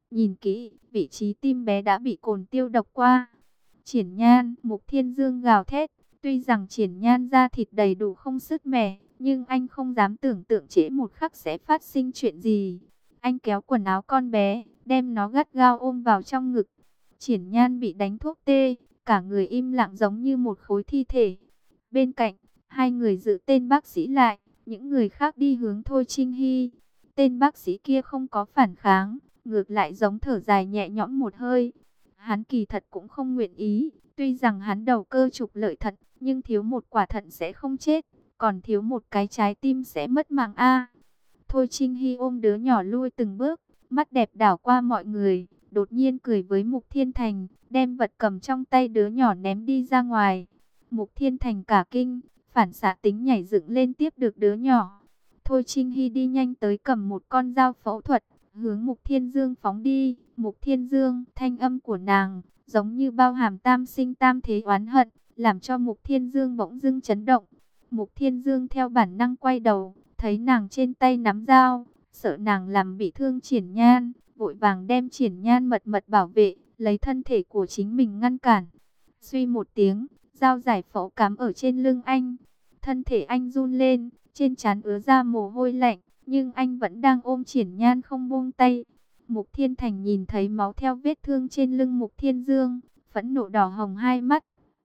Nhìn kỹ, vị trí tim bé đã bị cồn tiêu độc qua. Triển Nhan, Mục Thiên Dương gào thét. Tuy rằng Triển Nhan da thịt đầy đủ không sứt mẻ, nhưng anh không dám tưởng tượng trễ một khắc sẽ phát sinh chuyện gì. Anh kéo quần áo con bé, đem nó gắt gao ôm vào trong ngực. Triển Nhan bị đánh thuốc tê, cả người im lặng giống như một khối thi thể. Bên cạnh, hai người giữ tên bác sĩ lại, những người khác đi hướng Thôi Trinh Hy. Tên bác sĩ kia không có phản kháng, ngược lại giống thở dài nhẹ nhõm một hơi. Hắn kỳ thật cũng không nguyện ý, tuy rằng hắn đầu cơ trục lợi thật, nhưng thiếu một quả thận sẽ không chết, còn thiếu một cái trái tim sẽ mất mạng a. Thôi Trinh Hy ôm đứa nhỏ lui từng bước, mắt đẹp đảo qua mọi người, đột nhiên cười với Mục Thiên Thành, đem vật cầm trong tay đứa nhỏ ném đi ra ngoài. Mục Thiên Thành cả kinh, phản xạ tính nhảy dựng lên tiếp được đứa nhỏ. Thôi Trinh Hy đi nhanh tới cầm một con dao phẫu thuật, hướng Mục Thiên Dương phóng đi. Mục Thiên Dương, thanh âm của nàng, giống như bao hàm tam sinh tam thế oán hận, làm cho Mục Thiên Dương bỗng dưng chấn động. Mục Thiên Dương theo bản năng quay đầu, thấy nàng trên tay nắm dao, sợ nàng làm bị thương Triển Nhan, vội vàng đem Triển Nhan mật mật bảo vệ, lấy thân thể của chính mình ngăn cản. Suy một tiếng, dao giải phẫu cắm ở trên lưng anh. Thân thể anh run lên, trên trán ứa ra mồ hôi lạnh, nhưng anh vẫn đang ôm Triển Nhan không buông tay. Mục Thiên Thành nhìn thấy máu theo vết thương trên lưng Mục Thiên Dương, phẫn nộ đỏ hồng hai mắt.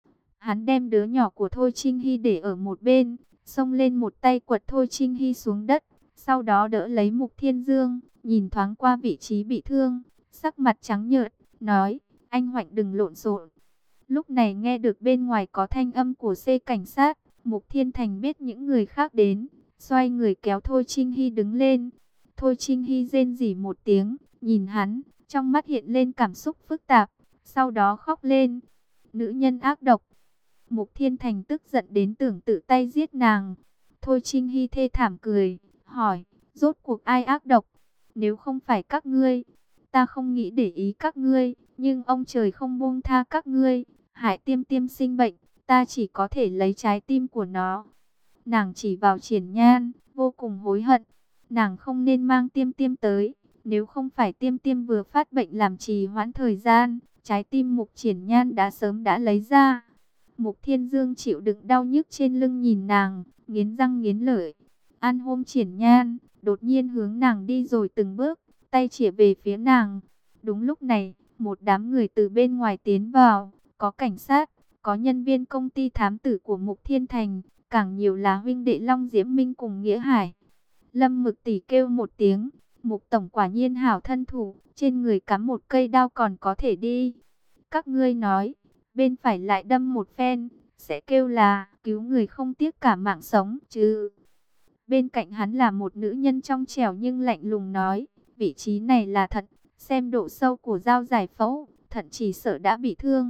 Hắn đem đứa nhỏ của Thôi Trinh Hy để ở một bên, xông lên một tay quật Thôi Trinh Hy xuống đất, sau đó đỡ lấy Mục Thiên Dương, nhìn thoáng qua vị trí bị thương, sắc mặt trắng nhợt, nói, anh Hoạnh đừng lộn xộn. Lúc này nghe được bên ngoài có thanh âm của xe cảnh sát, Mục Thiên Thành biết những người khác đến, xoay người kéo Thôi Trinh Hy đứng lên. Thôi Trinh Hy rên rỉ một tiếng, nhìn hắn, trong mắt hiện lên cảm xúc phức tạp, sau đó khóc lên. Nữ nhân ác độc. Mục Thiên Thành tức giận đến tưởng tự tay giết nàng. Thôi Trinh Hy thê thảm cười, hỏi, rốt cuộc ai ác độc? Nếu không phải các ngươi, ta không nghĩ để ý các ngươi, nhưng ông trời không buông tha các ngươi. Hải Tiêm Tiêm sinh bệnh, ta chỉ có thể lấy trái tim của nó. Nàng chỉ vào Triển Nhan, vô cùng hối hận. Nàng không nên mang Tiêm Tiêm tới, nếu không phải Tiêm Tiêm vừa phát bệnh làm trì hoãn thời gian, trái tim Mục Triển Nhan đã sớm đã lấy ra. Mục Thiên Dương chịu đựng đau nhức trên lưng nhìn nàng, nghiến răng nghiến lợi. An ôm Triển Nhan, đột nhiên hướng nàng đi rồi từng bước, tay chĩa về phía nàng. Đúng lúc này, một đám người từ bên ngoài tiến vào, có cảnh sát, có nhân viên công ty thám tử của Mục Thiên Thành, càng nhiều là huynh đệ Long Diễm Minh cùng Nghĩa Hải. Lâm Mực Tỷ kêu một tiếng, Mục Tổng quả nhiên hảo thân thủ, trên người cắm một cây đao còn có thể đi. Các ngươi nói, bên phải lại đâm một phen, sẽ kêu là cứu người không tiếc cả mạng sống chứ. Bên cạnh hắn là một nữ nhân trong trẻo nhưng lạnh lùng nói, vị trí này là thận, xem độ sâu của dao giải phẫu, thận chỉ sợ đã bị thương.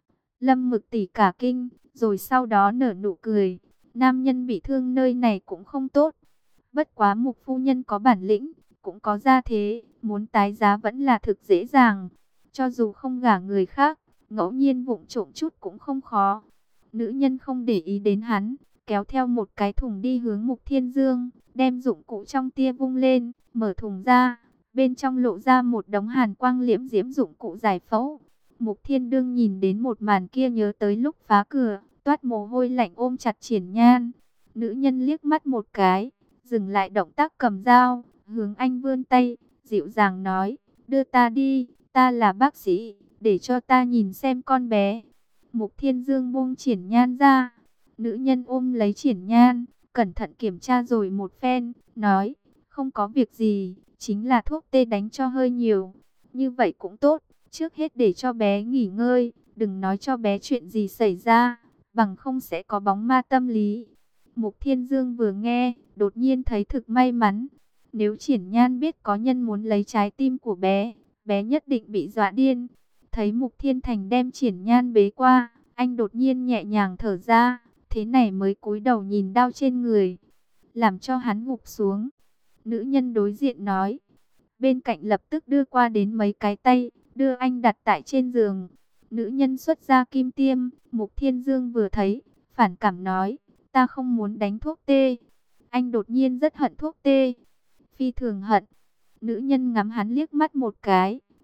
Lâm Mực Tỷ cả kinh, rồi sau đó nở nụ cười, nam nhân bị thương nơi này cũng không tốt. Bất quá Mục phu nhân có bản lĩnh, cũng có gia thế, muốn tái giá vẫn là thực dễ dàng. Cho dù không gả người khác, ngẫu nhiên vụng trộm chút cũng không khó. Nữ nhân không để ý đến hắn, kéo theo một cái thùng đi hướng Mục Thiên Dương, đem dụng cụ trong tia vung lên, mở thùng ra, bên trong lộ ra một đống hàn quang liễm diễm dụng cụ giải phẫu. Mục Thiên Dương nhìn đến một màn kia nhớ tới lúc phá cửa, toát mồ hôi lạnh ôm chặt Triển Nhan. Nữ nhân liếc mắt một cái, dừng lại động tác cầm dao, hướng anh vươn tay, dịu dàng nói, đưa ta đi, ta là bác sĩ, để cho ta nhìn xem con bé. Mục Thiên Dương buông Triển Nhan ra, nữ nhân ôm lấy Triển Nhan, cẩn thận kiểm tra rồi một phen, nói, không có việc gì, chính là thuốc tê đánh cho hơi nhiều. Như vậy cũng tốt, trước hết để cho bé nghỉ ngơi, đừng nói cho bé chuyện gì xảy ra, bằng không sẽ có bóng ma tâm lý. Mục Thiên Dương vừa nghe, đột nhiên thấy thực may mắn. Nếu Triển Nhan biết có nhân muốn lấy trái tim của bé, bé nhất định bị dọa điên. Thấy Mục Thiên Thành đem Triển Nhan bế qua, anh đột nhiên nhẹ nhàng thở ra, thế này mới cúi đầu nhìn đau trên người, làm cho hắn gục xuống. Nữ nhân đối diện nói, bên cạnh lập tức đưa qua đến mấy cái tay, đưa anh đặt tại trên giường. Nữ nhân xuất ra kim tiêm, Mục Thiên Dương vừa thấy, phản cảm nói, ta không muốn đánh thuốc tê. Anh đột nhiên rất hận thuốc tê, phi thường hận. Nữ nhân ngắm hắn liếc mắt một cái,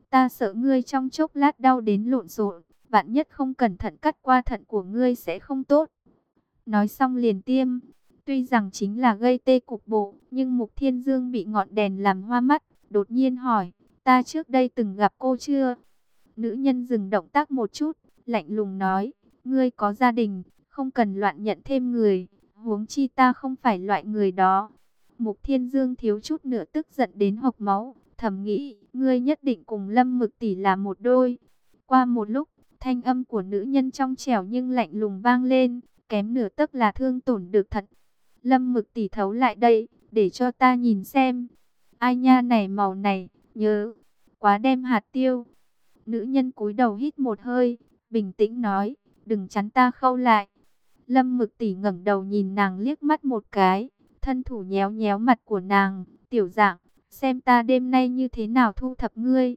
Ta sợ ngươi trong chốc lát đau đến lộn xộn, vạn nhất không cẩn thận cắt qua thận của ngươi sẽ không tốt. Nói xong liền tiêm. Tuy rằng chính là gây tê cục bộ, nhưng Mục Thiên Dương bị ngọn đèn làm hoa mắt, đột nhiên hỏi, ta trước đây từng gặp cô chưa? Nữ nhân dừng động tác một chút, lạnh lùng nói, ngươi có gia đình, không cần loạn nhận thêm người, huống chi ta không phải loại người đó. Mục Thiên Dương thiếu chút nữa tức giận đến hộc máu, thầm nghĩ, ngươi nhất định cùng Lâm Mực tỷ là một đôi. Qua một lúc, thanh âm của nữ nhân trong trẻo nhưng lạnh lùng vang lên, kém nửa tấc là thương tổn được thật. Lâm Mực tỷ thấu lại đây, để cho ta nhìn xem. Ai nha này màu này, nhớ, quá đem hạt tiêu. Nữ nhân cúi đầu hít một hơi, bình tĩnh nói, đừng chắn ta khâu lại. Lâm Mực tỷ ngẩng đầu nhìn nàng liếc mắt một cái, thân thủ nhéo nhéo mặt của nàng, tiểu dạng, xem ta đêm nay như thế nào thu thập ngươi.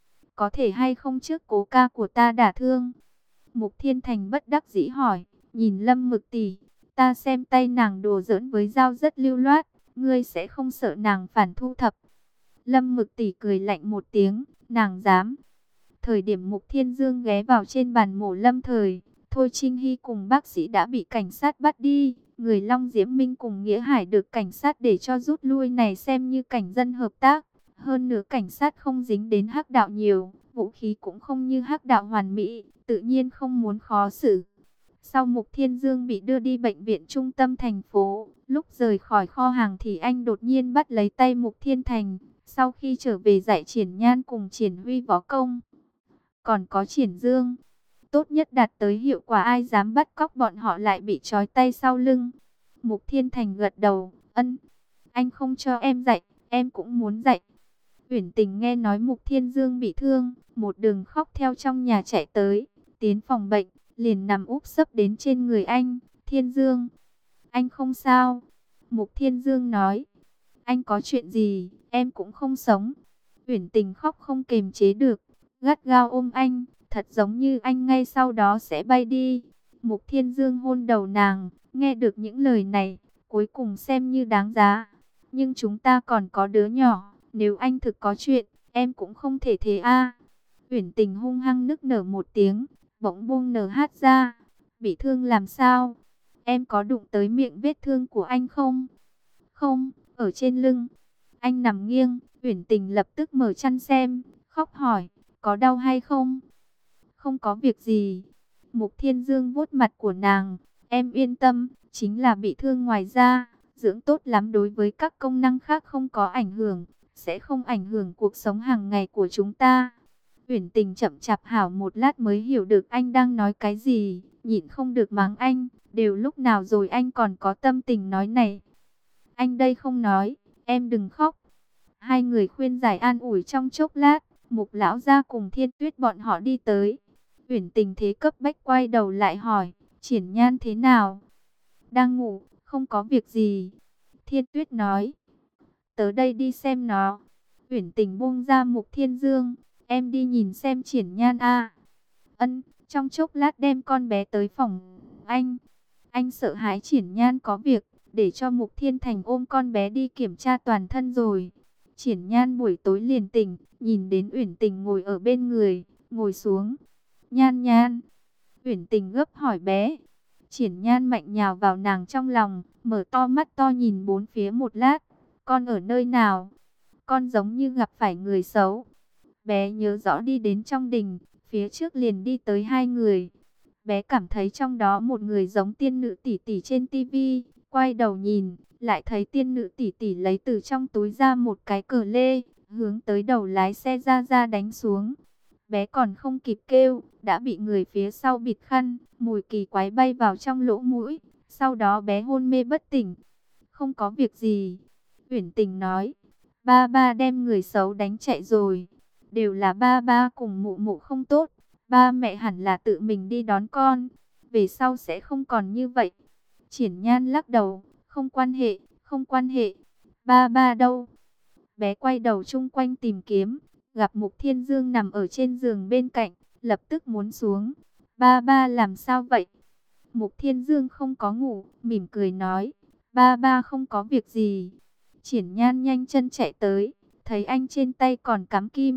Có thể hay không trước cố ca của ta đả thương? Mục Thiên Thành bất đắc dĩ hỏi, nhìn Lâm Mực tỷ, ta xem tay nàng đồ giỡn với dao rất lưu loát, ngươi sẽ không sợ nàng phản thu thập. Lâm Mực tỷ cười lạnh một tiếng, nàng dám. Thời điểm Mục Thiên Dương ghé vào trên bàn mổ lâm thời, Thôi Trinh Hy cùng bác sĩ đã bị cảnh sát bắt đi. Người Long Diễm Minh cùng Nghĩa Hải được cảnh sát để cho rút lui này xem như cảnh dân hợp tác. Hơn nữa cảnh sát không dính đến hắc đạo nhiều, vũ khí cũng không như hắc đạo hoàn mỹ, tự nhiên không muốn khó xử. Sau Mục Thiên Dương bị đưa đi bệnh viện trung tâm thành phố, lúc rời khỏi kho hàng thì anh đột nhiên bắt lấy tay Mục Thiên Thành. Sau khi trở về dạy Triển Nhan cùng Triển Huy võ công, còn có Triển Dương, tốt nhất đạt tới hiệu quả, ai dám bắt cóc bọn họ lại bị trói tay sau lưng. Mục Thiên Thành gật đầu, ân, anh không cho em dạy, em cũng muốn dạy. Uyển Tình nghe nói Mục Thiên Dương bị thương, một đường khóc theo trong nhà chạy tới, tiến phòng bệnh, liền nằm úp sấp đến trên người anh. Thiên Dương, anh không sao. Mục Thiên Dương nói, anh có chuyện gì, em cũng không sống. Uyển Tình khóc không kềm chế được, gắt gao ôm anh, thật giống như anh ngay sau đó sẽ bay đi. Mục Thiên Dương hôn đầu nàng, nghe được những lời này, cuối cùng xem như đáng giá. Nhưng chúng ta còn có đứa nhỏ, nếu anh thực có chuyện, em cũng không thể thế a. Uyển Tình hung hăng nức nở một tiếng, bỗng buông nở hát ra. Bị thương làm sao? Em có đụng tới miệng vết thương của anh không? Không, ở trên lưng. Anh nằm nghiêng, Uyển Tình lập tức mở chăn xem, khóc hỏi, có đau hay không? Không có việc gì. Mục Thiên Dương vuốt mặt của nàng, em yên tâm, chính là bị thương ngoài da, dưỡng tốt lắm, đối với các công năng khác không có ảnh hưởng, sẽ không ảnh hưởng cuộc sống hàng ngày của chúng ta. Uyển Tình chậm chạp hảo một lát mới hiểu được anh đang nói cái gì, nhịn không được mắng anh, đều lúc nào rồi anh còn có tâm tình nói này. Anh đây không nói, em đừng khóc. Hai người khuyên giải an ủi trong chốc lát, Mục lão gia cùng Thiên Tuyết bọn họ đi tới. Uyển Tình thế cấp bách quay đầu lại hỏi, Triển Nhan thế nào? Đang ngủ, không có việc gì. Thiên Tuyết nói, tới đây đi xem nó. Uyển Tình buông ra Mục Thiên Dương, em đi nhìn xem Triển Nhan a. Ân, trong chốc lát đem con bé tới phòng anh. Anh sợ hãi Triển Nhan có việc, để cho Mục Thiên Thành ôm con bé đi kiểm tra toàn thân rồi. Triển Nhan buổi tối liền tỉnh, nhìn đến Uyển Tình ngồi ở bên người, ngồi xuống. Nhan Nhan. Uyển Tình gấp hỏi bé. Triển Nhan mạnh nhào vào nàng trong lòng, mở to mắt to nhìn bốn phía một lát. Con ở nơi nào? Con giống như gặp phải người xấu. Bé nhớ rõ đi đến trong đình, phía trước liền đi tới hai người. Bé cảm thấy trong đó một người giống tiên nữ tỷ tỷ trên tivi, quay đầu nhìn, lại thấy tiên nữ tỷ tỷ lấy từ trong túi ra một cái cờ lê, hướng tới đầu lái xe ra đánh xuống. Bé còn không kịp kêu, đã bị người phía sau bịt khăn, mùi kỳ quái bay vào trong lỗ mũi, sau đó bé hôn mê bất tỉnh. Không có việc gì, Uyển Tình nói, ba ba đem người xấu đánh chạy rồi, đều là ba ba cùng mụ mụ không tốt, ba mẹ hẳn là tự mình đi đón con, về sau sẽ không còn như vậy. Triển Nhan lắc đầu, không quan hệ, không quan hệ, ba ba đâu? Bé quay đầu chung quanh tìm kiếm, gặp Mục Thiên Dương nằm ở trên giường bên cạnh, lập tức muốn xuống. Ba ba làm sao vậy? Mục Thiên Dương không có ngủ, mỉm cười nói, ba ba không có việc gì. Triển Nhan nhanh chân chạy tới, thấy anh trên tay còn cắm kim,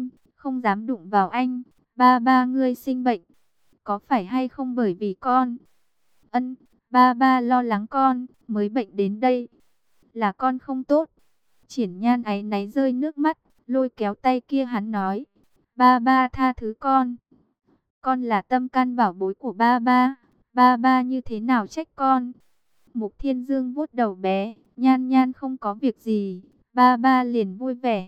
không dám đụng vào anh. Ba ba ngươi sinh bệnh, có phải hay không bởi vì con? Ân, ba ba lo lắng con, mới bệnh đến đây. Là con không tốt. Triển Nhan áy náy rơi nước mắt, lôi kéo tay kia hắn nói. Ba ba tha thứ con. Con là tâm can bảo bối của ba ba. Ba ba như thế nào trách con? Mục Thiên Dương vuốt đầu bé. Nhan Nhan không có việc gì. Ba ba liền vui vẻ.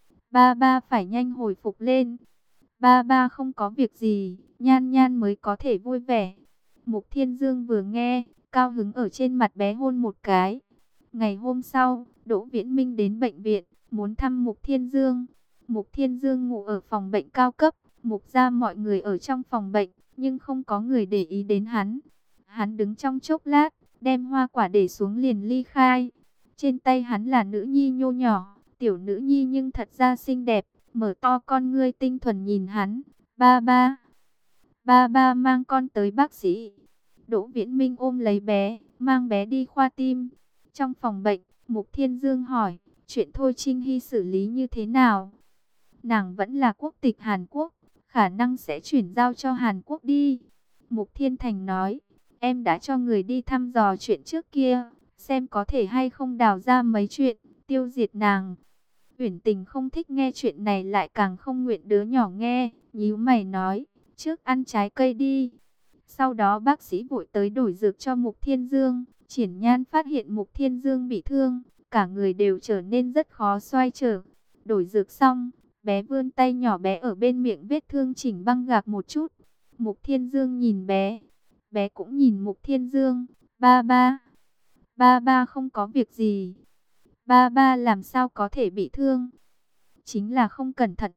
Ba ba phải nhanh hồi phục lên. Ba ba không có việc gì. Nhan Nhan mới có thể vui vẻ. Mục Thiên Dương vừa nghe, cao hứng ở trên mặt bé hôn một cái. Ngày hôm sau, Đỗ Viễn Minh đến bệnh viện, muốn thăm Mục Thiên Dương. Mục Thiên Dương ngủ ở phòng bệnh cao cấp. Mục gia mọi người ở trong phòng bệnh, nhưng không có người để ý đến hắn. Hắn đứng trong chốc lát, đem hoa quả để xuống liền ly khai. Trên tay hắn là nữ nhi nhô nhỏ, tiểu nữ nhi nhưng thật ra xinh đẹp, mở to con ngươi tinh thuần nhìn hắn. Ba ba, ba ba mang con tới bác sĩ. Đỗ Viễn Minh ôm lấy bé, mang bé đi khoa tim. Trong phòng bệnh, Mục Thiên Dương hỏi, chuyện Thôi Trinh Hy xử lý như thế nào? Nàng vẫn là quốc tịch Hàn Quốc, khả năng sẽ chuyển giao cho Hàn Quốc đi. Mục Thiên Thành nói, em đã cho người đi thăm dò chuyện trước kia, xem có thể hay không đào ra mấy chuyện, tiêu diệt nàng. Uyển Tình không thích nghe chuyện này, lại càng không nguyện đứa nhỏ nghe, nhíu mày nói, trước ăn trái cây đi. Sau đó bác sĩ vội tới đổi dược cho Mục Thiên Dương. Triển Nhan phát hiện Mục Thiên Dương bị thương, cả người đều trở nên rất khó xoay trở. Đổi dược xong, bé vươn tay nhỏ bé ở bên miệng vết thương chỉnh băng gạc một chút. Mục Thiên Dương nhìn bé, bé cũng nhìn Mục Thiên Dương. Ba ba, ba ba không có việc gì. Ba ba làm sao có thể bị thương? Chính là không cẩn thận.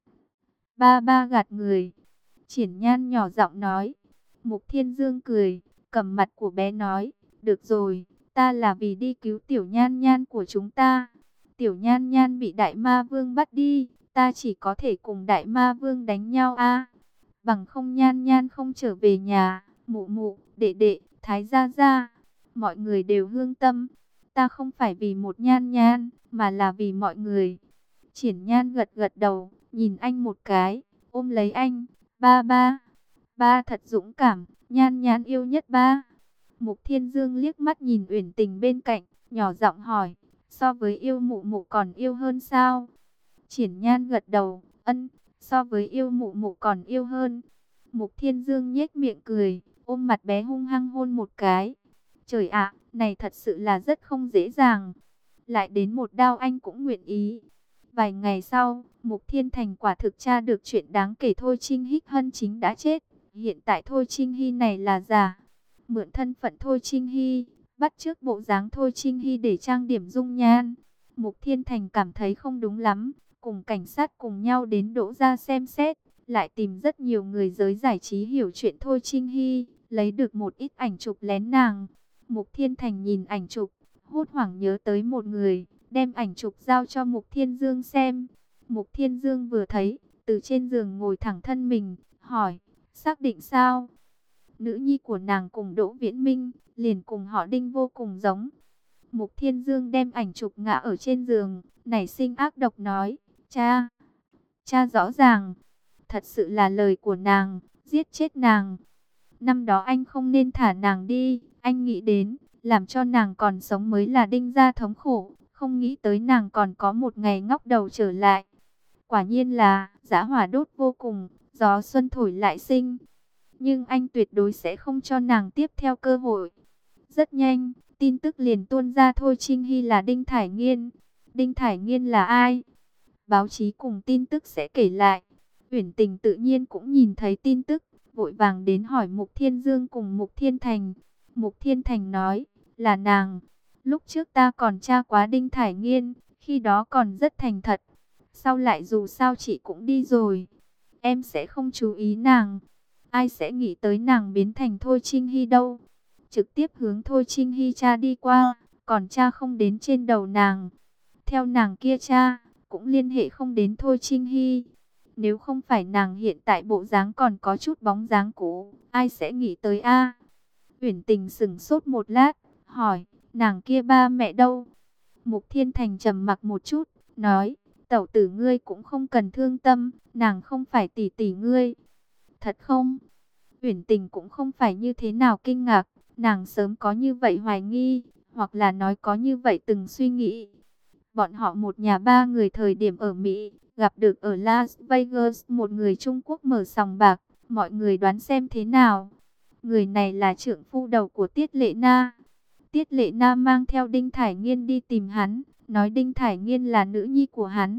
Ba ba gạt người. Triển Nhan nhỏ giọng nói. Mục Thiên Dương cười, cầm mặt của bé nói, được rồi, ta là vì đi cứu tiểu Nhan Nhan của chúng ta. Tiểu Nhan Nhan bị Đại Ma Vương bắt đi, ta chỉ có thể cùng Đại Ma Vương đánh nhau a. Bằng không Nhan Nhan không trở về nhà, mụ mụ, đệ đệ, thái gia gia, mọi người đều hương tâm. Ta không phải vì một Nhan Nhan, mà là vì mọi người. Triển Nhan gật gật đầu, nhìn anh một cái, ôm lấy anh. Ba ba, ba thật dũng cảm, Nhan Nhan yêu nhất ba. Mục Thiên Dương liếc mắt nhìn Uyển Tình bên cạnh, nhỏ giọng hỏi, so với yêu mụ mụ còn yêu hơn sao? Triển Nhan gật đầu, ân, so với yêu mụ mụ còn yêu hơn. Mục Thiên Dương nhếch miệng cười, ôm mặt bé hung hăng hôn một cái. Trời ạ, này thật sự là rất không dễ dàng. Lại đến một đao anh cũng nguyện ý. Vài ngày sau, Mục Thiên Thành quả thực tra được chuyện đáng kể, Thôi Trinh Hích Hân chính đã chết. Hiện tại Thôi Trinh Hy này là giả. Mượn thân phận Thôi Trinh Hy, bắt chước bộ dáng Thôi Trinh Hy để trang điểm dung nhan. Mục Thiên Thành cảm thấy không đúng lắm, cùng cảnh sát cùng nhau đến Đỗ gia xem xét, lại tìm rất nhiều người giới giải trí hiểu chuyện Thôi Trinh Hy, lấy được một ít ảnh chụp lén nàng. Mục Thiên Thành nhìn ảnh chụp, hốt hoảng nhớ tới một người, đem ảnh chụp giao cho Mục Thiên Dương xem. Mục Thiên Dương vừa thấy, từ trên giường ngồi thẳng thân mình, hỏi, xác định sao? Nữ nhi của nàng cùng Đỗ Viễn Minh, liền cùng họ Đinh vô cùng giống. Mục Thiên Dương đem ảnh chụp ngã ở trên giường, nảy sinh ác độc nói, cha, cha rõ ràng, thật sự là lời của nàng, giết chết nàng. Năm đó anh không nên thả nàng đi, anh nghĩ đến, làm cho nàng còn sống mới là Đinh gia thống khổ, không nghĩ tới nàng còn có một ngày ngóc đầu trở lại. Quả nhiên là, dã hỏa đốt vô cùng, gió xuân thổi lại sinh. Nhưng anh tuyệt đối sẽ không cho nàng tiếp theo cơ hội. Rất nhanh, tin tức liền tuôn ra, Thôi Trinh Hy là Đinh Thải Nghiên. Đinh Thải Nghiên là ai? Báo chí cùng tin tức sẽ kể lại. Uyển Tình tự nhiên cũng nhìn thấy tin tức, vội vàng đến hỏi Mục Thiên Dương cùng Mục Thiên Thành. Mục Thiên Thành nói, là nàng. Lúc trước ta còn tra quá Đinh Thải Nghiên, khi đó còn rất thành thật. Sau lại dù sao chị cũng đi rồi, em sẽ không chú ý nàng. Ai sẽ nghĩ tới nàng biến thành Thôi Trinh Hy đâu. Trực tiếp hướng Thôi Trinh Hy cha đi qua, còn cha không đến trên đầu nàng. Theo nàng kia cha, cũng liên hệ không đến Thôi Trinh Hy. Nếu không phải nàng hiện tại bộ dáng còn có chút bóng dáng cũ, ai sẽ nghĩ tới a? Uyển Tình sững sốt một lát, hỏi, nàng kia ba mẹ đâu? Mục Thiên Thành trầm mặc một chút, nói, tẩu tử ngươi cũng không cần thương tâm, nàng không phải tỷ tỷ ngươi. Thật không? Uyển Tình cũng không phải như thế nào kinh ngạc, nàng sớm có như vậy hoài nghi, hoặc là nói có như vậy từng suy nghĩ. Bọn họ một nhà ba người thời điểm ở Mỹ, gặp được ở Las Vegas một người Trung Quốc mở sòng bạc, mọi người đoán xem thế nào. Người này là trượng phu đầu của Tiết Lệ Na. Tiết Lệ Na mang theo Đinh Thải Nghiên đi tìm hắn, nói Đinh Thải Nghiên là nữ nhi của hắn.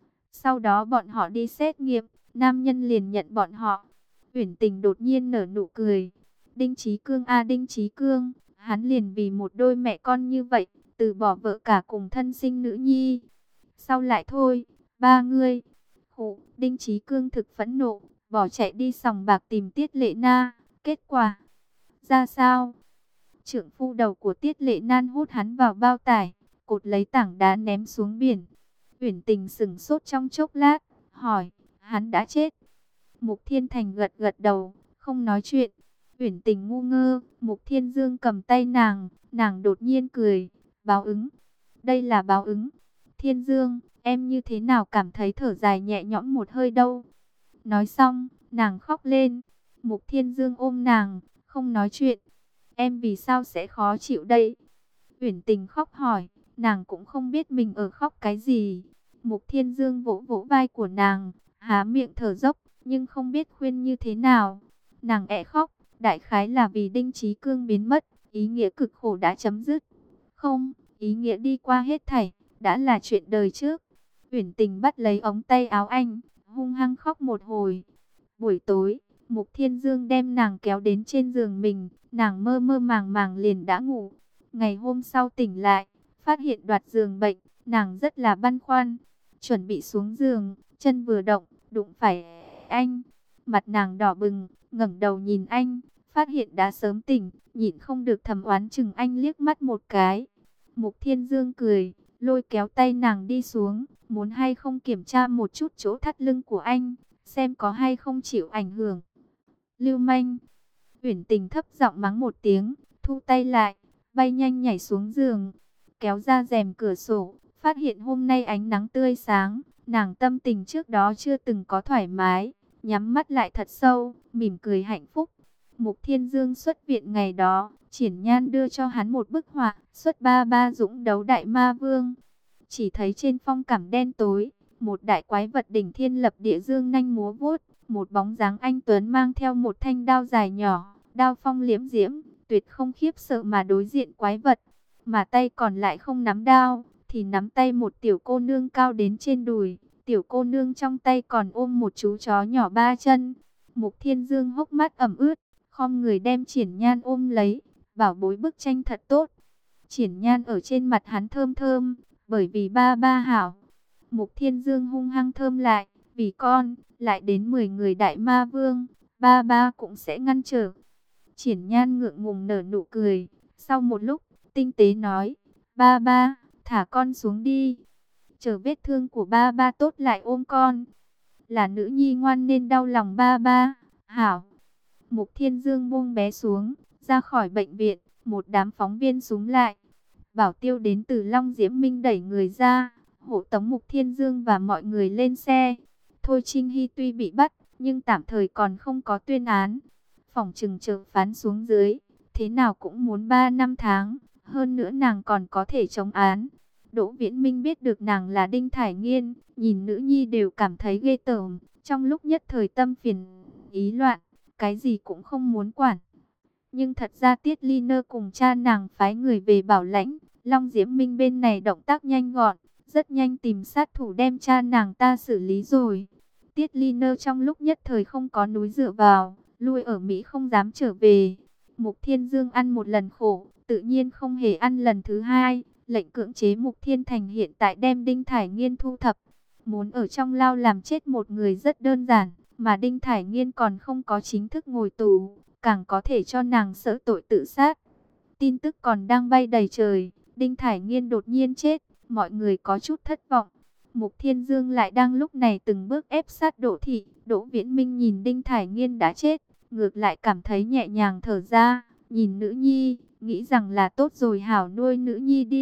Sau đó bọn họ đi xét nghiệm, nam nhân liền nhận bọn họ. Uyển Tình đột nhiên nở nụ cười. Đinh Chí Cương a Đinh Chí Cương, hắn liền vì một đôi mẹ con như vậy, từ bỏ vợ cả cùng thân sinh nữ nhi. Sau lại thôi, ba ngươi. Khụ, Đinh Chí Cương thực phẫn nộ, bỏ chạy đi sòng bạc tìm Tiết Lệ Na. Kết quả ra sao? Trượng phu đầu của Tiết Lệ Nan hút hắn vào bao tải, cột lấy tảng đá ném xuống biển. Uyển Tình sững sốt trong chốc lát, hỏi, hắn đã chết? Mục Thiên Thành gật gật đầu, không nói chuyện. Uyển Tình ngu ngơ, Mục Thiên Dương cầm tay nàng đột nhiên cười, báo ứng. Đây là báo ứng. Thiên Dương, em như thế nào cảm thấy thở dài nhẹ nhõm một hơi đâu? Nói xong, nàng khóc lên. Mục Thiên Dương ôm nàng, không nói chuyện. Em vì sao sẽ khó chịu đây? Uyển Tình khóc hỏi, nàng cũng không biết mình ở khóc cái gì. Mục Thiên Dương vỗ vỗ vai của nàng, há miệng thở dốc, nhưng không biết khuyên như thế nào. Nàng ẹ khóc, đại khái là vì Đinh Chí Cương biến mất, ý nghĩa cực khổ đã chấm dứt. Không, ý nghĩa đi qua hết thảy, đã là chuyện đời trước. Uyển Tình bắt lấy ống tay áo anh, hung hăng khóc một hồi. Buổi tối, Mục Thiên Dương đem nàng kéo đến trên giường mình, nàng mơ mơ màng màng liền đã ngủ. Ngày hôm sau tỉnh lại, phát hiện đoạt giường bệnh, nàng rất là băn khoăn. Chuẩn bị xuống giường, chân vừa động, đụng phải anh. Mặt nàng đỏ bừng, ngẩng đầu nhìn anh, phát hiện đã sớm tỉnh, nhịn không được thầm oán chừng anh liếc mắt một cái. Mục Thiên Dương cười, lôi kéo tay nàng đi xuống, muốn hay không kiểm tra một chút chỗ thắt lưng của anh, xem có hay không chịu ảnh hưởng. Lưu manh. Uyển Tình thấp giọng mắng một tiếng, thu tay lại, bay nhanh nhảy xuống giường, kéo ra rèm cửa sổ, phát hiện hôm nay ánh nắng tươi sáng, nàng tâm tình trước đó chưa từng có thoải mái, nhắm mắt lại thật sâu, mỉm cười hạnh phúc. Mục Thiên Dương xuất viện ngày đó, Triển Nhan đưa cho hắn một bức họa, xuất ba ba dũng đấu đại ma vương. Chỉ thấy trên phong cảm đen tối, một đại quái vật đỉnh thiên lập địa dương nanh múa vuốt, một bóng dáng anh tuấn mang theo một thanh đao dài nhỏ, đao phong liễm diễm, tuyệt không khiếp sợ mà đối diện quái vật, mà tay còn lại không nắm đao, thì nắm tay một tiểu cô nương cao đến trên đùi, tiểu cô nương trong tay còn ôm một chú chó nhỏ ba chân. Mục Thiên Dương hốc mắt ẩm ướt, khom người đem Triển Nhan ôm lấy, bảo bối bức tranh thật tốt. Triển Nhan ở trên mặt hắn thơm thơm, bởi vì ba ba hảo. Mục Thiên Dương hung hăng thơm lại, vì con, lại đến 10 người đại ma vương, ba ba cũng sẽ ngăn trở. Triển Nhan ngượng ngùng nở nụ cười, sau một lúc, tinh tế nói, ba ba, thả con xuống đi. Chờ vết thương của ba ba tốt lại ôm con. Là nữ nhi ngoan nên đau lòng ba ba, hảo. Mục Thiên Dương buông bé xuống, ra khỏi bệnh viện, một đám phóng viên xúm lại. Bảo tiêu đến từ Long Diễm Minh đẩy người ra, hộ tống Mục Thiên Dương và mọi người lên xe. Thôi Trinh Hy tuy bị bắt, nhưng tạm thời còn không có tuyên án. Phỏng chừng chờ phán xuống dưới, thế nào cũng muốn 3 năm tháng, hơn nữa nàng còn có thể chống án. Đỗ Viễn Minh biết được nàng là Đinh Thải Nghiên, nhìn nữ nhi đều cảm thấy ghê tởm, trong lúc nhất thời tâm phiền ý loạn, cái gì cũng không muốn quản. Nhưng thật ra Tiết Ly Nơ cùng cha nàng phái người về bảo lãnh, Long Diễm Minh bên này động tác nhanh gọn, rất nhanh tìm sát thủ đem cha nàng ta xử lý rồi. Tiết Ly Nơ trong lúc nhất thời không có núi dựa vào, lui ở Mỹ không dám trở về. Mục Thiên Dương ăn một lần khổ, tự nhiên không hề ăn lần thứ hai. Lệnh cưỡng chế Mục Thiên Thành hiện tại đem Đinh Thải Nghiên thu thập. Muốn ở trong lao làm chết một người rất đơn giản, mà Đinh Thải Nghiên còn không có chính thức ngồi tù, càng có thể cho nàng sợ tội tự sát. Tin tức còn đang bay đầy trời, Đinh Thải Nghiên đột nhiên chết, mọi người có chút thất vọng. Mục Thiên Dương lại đang lúc này từng bước ép sát Đỗ Thị. Đỗ Viễn Minh nhìn Đinh Thải Nghiên đã chết, ngược lại cảm thấy nhẹ nhàng thở ra, nhìn nữ nhi, nghĩ rằng là tốt rồi hảo nuôi nữ nhi đi,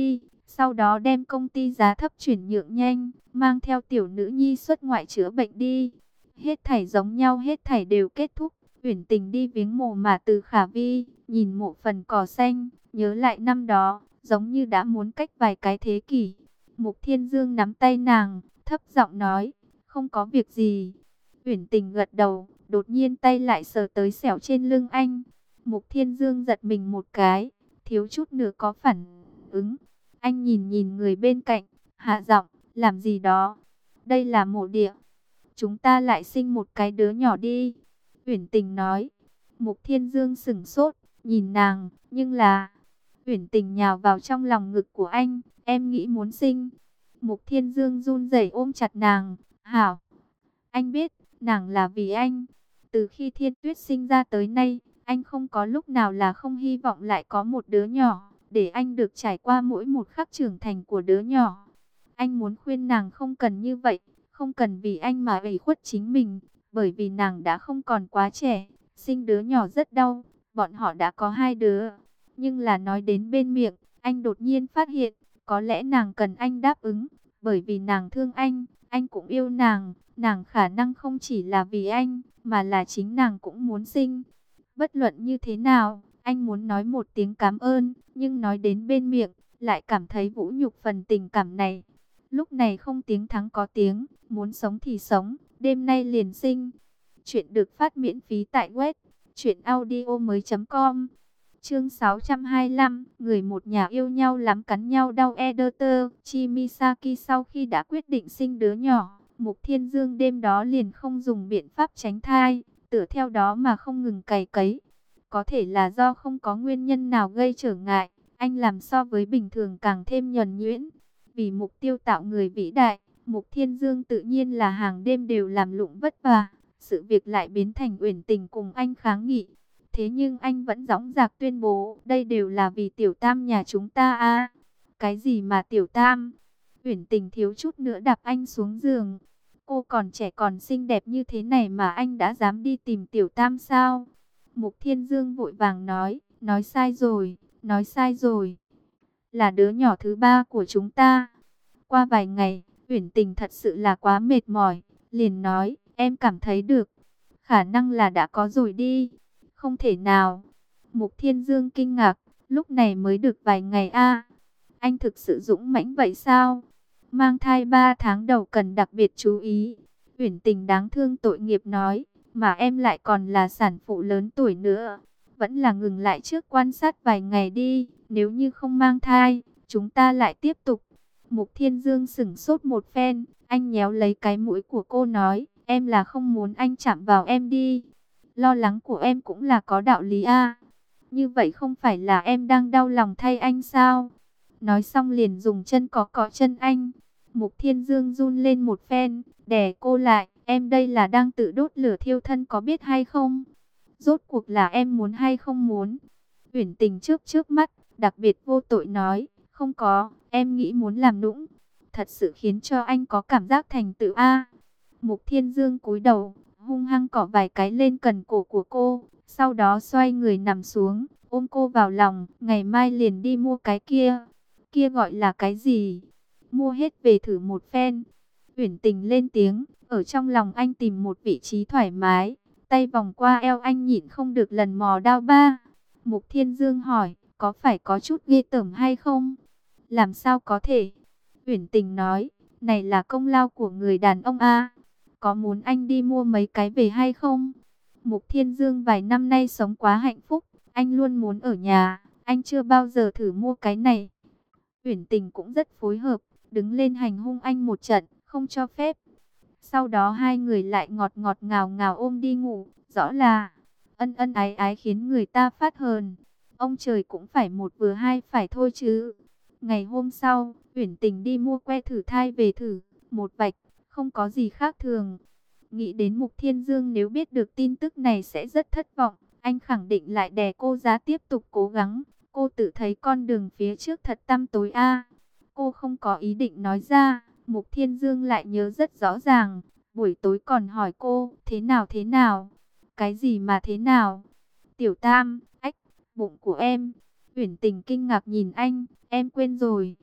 sau đó đem công ty giá thấp chuyển nhượng nhanh, mang theo tiểu nữ nhi xuất ngoại chữa bệnh đi. Hết thảy giống nhau, hết thảy đều kết thúc. Uyển Tình đi viếng mồ mả Từ Khả Vi, nhìn mộ phần cỏ xanh, nhớ lại năm đó, giống như đã muốn cách vài cái thế kỷ. Mục Thiên Dương nắm tay nàng, thấp giọng nói, không có việc gì. Uyển Tình gật đầu, đột nhiên tay lại sờ tới xẻo trên lưng anh. Mục Thiên Dương giật mình một cái, thiếu chút nữa có phản ứng. Anh nhìn nhìn người bên cạnh, hạ giọng, làm gì đó? Đây là mộ địa. Chúng ta lại sinh một cái đứa nhỏ đi. Uyển Tình nói. Mục Thiên Dương sững sốt, nhìn nàng, nhưng là... Uyển Tình nhào vào trong lòng ngực của anh, em nghĩ muốn sinh. Mục Thiên Dương run rẩy ôm chặt nàng, hảo. Anh biết, nàng là vì anh. Từ khi Thiên Tuyết sinh ra tới nay, anh không có lúc nào là không hy vọng lại có một đứa nhỏ, để anh được trải qua mỗi một khắc trưởng thành của đứa nhỏ. Anh muốn khuyên nàng không cần như vậy, không cần vì anh mà ủy khuất chính mình, bởi vì nàng đã không còn quá trẻ, sinh đứa nhỏ rất đau, bọn họ đã có hai đứa. Nhưng là nói đến bên miệng, anh đột nhiên phát hiện, có lẽ nàng cần anh đáp ứng, bởi vì nàng thương anh cũng yêu nàng khả năng không chỉ là vì anh, mà là chính nàng cũng muốn sinh. Bất luận như thế nào, anh muốn nói một tiếng cảm ơn, nhưng nói đến bên miệng, lại cảm thấy vũ nhục phần tình cảm này. Lúc này không tiếng thắng có tiếng, muốn sống thì sống, đêm nay liền sinh. Chuyện được phát miễn phí tại web truyệnaudiomoi.com. Chương 625, người một nhà yêu nhau lắm cắn nhau đau. Editor Chimisaki sau khi đã quyết định sinh đứa nhỏ, Mục Thiên Dương đêm đó liền không dùng biện pháp tránh thai, tựa theo đó mà không ngừng cày cấy. Có thể là do không có nguyên nhân nào gây trở ngại, anh làm so với bình thường càng thêm nhuần nhuyễn. Vì mục tiêu tạo người vĩ đại, Mục Thiên Dương tự nhiên là hàng đêm đều làm lụng vất vả. Sự việc lại biến thành Uyển Tình cùng anh kháng nghị. Thế nhưng anh vẫn dõng dạc tuyên bố, đây đều là vì Tiểu Tam nhà chúng ta a. Cái gì mà Tiểu Tam? Uyển Tình thiếu chút nữa đạp anh xuống giường. Cô còn trẻ còn xinh đẹp như thế này mà anh đã dám đi tìm Tiểu Tam sao? Mục Thiên Dương vội vàng nói sai rồi, nói sai rồi. Là đứa nhỏ thứ ba của chúng ta. Qua vài ngày, Uyển Tình thật sự là quá mệt mỏi, liền nói, em cảm thấy được. Khả năng là đã có rồi đi. Không thể nào. Mục Thiên Dương kinh ngạc, lúc này mới được vài ngày a. Anh thực sự dũng mãnh vậy sao? Mang thai 3 tháng đầu cần đặc biệt chú ý. Uyển Tình đáng thương tội nghiệp nói, mà em lại còn là sản phụ lớn tuổi nữa. Vẫn là ngừng lại trước quan sát vài ngày đi, nếu như không mang thai, chúng ta lại tiếp tục. Mục Thiên Dương sững sốt một phen, anh nhéo lấy cái mũi của cô nói, em là không muốn anh chạm vào em đi. Lo lắng của em cũng là có đạo lý a. Như vậy không phải là em đang đau lòng thay anh sao? Nói xong liền dùng chân cọ chân anh. Mục Thiên Dương run lên một phen, đè cô lại, em đây là đang tự đốt lửa thiêu thân có biết hay không? Rốt cuộc là em muốn hay không muốn? Uyển Tình trước mắt, đặc biệt vô tội nói, không có, em nghĩ muốn làm nũng. Thật sự khiến cho anh có cảm giác thành tựu a. Mục Thiên Dương cúi đầu, hung hăng cọ vài cái lên cần cổ của cô, sau đó xoay người nằm xuống, ôm cô vào lòng, ngày mai liền đi mua cái kia. Kia gọi là cái gì? Mua hết về thử một phen. Uyển Tình lên tiếng, ở trong lòng anh tìm một vị trí thoải mái, tay vòng qua eo anh nhịn không được lần mò đao ba. Mục Thiên Dương hỏi, có phải có chút ghê tởm hay không? Làm sao có thể? Uyển Tình nói, này là công lao của người đàn ông a. Có muốn anh đi mua mấy cái về hay không? Mục Thiên Dương vài năm nay sống quá hạnh phúc, anh luôn muốn ở nhà, anh chưa bao giờ thử mua cái này. Uyển Tình cũng rất phối hợp, đứng lên hành hung anh một trận, không cho phép. Sau đó hai người lại ngọt ngọt ngào ngào ôm đi ngủ, rõ là ân ân ái ái khiến người ta phát hờn. Ông trời cũng phải một vừa hai phải thôi chứ. Ngày hôm sau, Uyển Tình đi mua que thử thai về thử, một vạch, không có gì khác thường. Nghĩ đến Mục Thiên Dương nếu biết được tin tức này sẽ rất thất vọng, anh khẳng định lại đè cô ra tiếp tục cố gắng. Cô tự thấy con đường phía trước thật tăm tối a. Cô không có ý định nói ra, Mục Thiên Dương lại nhớ rất rõ ràng. Buổi tối còn hỏi cô, thế nào thế nào? Cái gì mà thế nào? Tiểu Tam, ách, bụng của em. Uyển Tình kinh ngạc nhìn anh, em quên rồi.